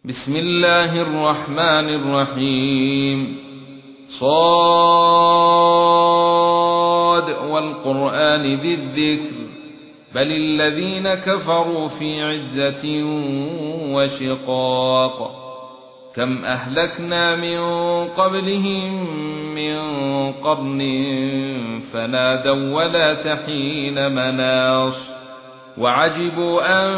بسم الله الرحمن الرحيم صاد والقرآن ذي الذكر بل الذين كفروا في عزة وشقاق كم أهلكنا من قبلهم من قرن فنادوا ولا تحين مناص وعجبوا أن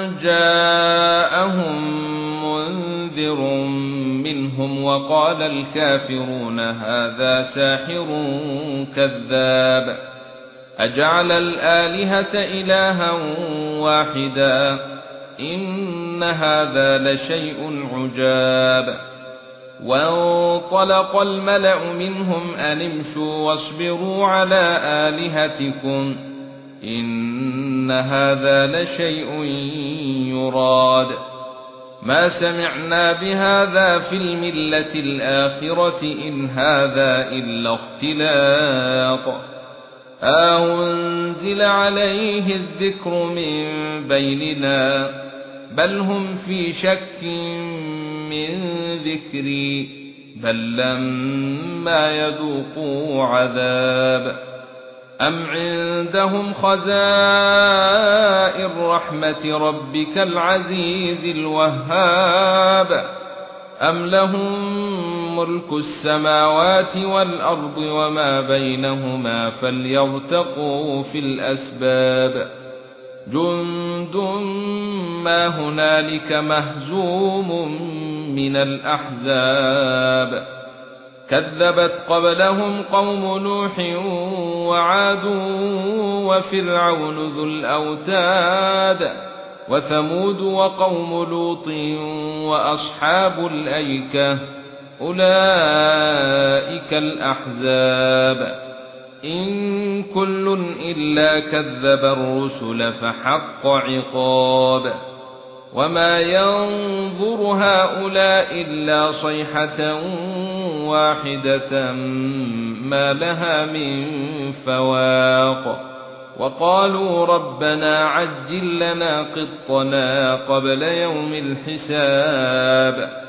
جاءهم منذر منهم وقال الكافرون هذا ساحر كذاب أجعل الآلهة إلها واحدا إن هذا لشيء عجاب وانطلق الملأ منهم أن امشوا واصبروا على آلهتكم إن هذا لشيء يراد ما سمعنا بهذا في الملة الآخرة إن هذا إلا اختلاق أنزل عليه الذكر من بيننا بل هم في شك من ذكري بل لما يذوقوا عذاب أم عندهم خزائن رحمة ربك العزيز الوهاب أم لهم ملك السماوات والأرض وما بينهما فليرتقوا في الأسباب جند ما هنالك مهزوم من الأحزاب كذبت قبلهم قوم نوح وعاد وفرعون ذو الأوتاد وثمود وقوم لوط وأصحاب الأيكة أولئك الأحزاب إن كل إلا كذب الرسل فحق عقاب وما ينظر هؤلاء إلا صيحة واحدة ما لها من فواق وقالوا ربنا عجل لنا قطنا قبل يوم الحساب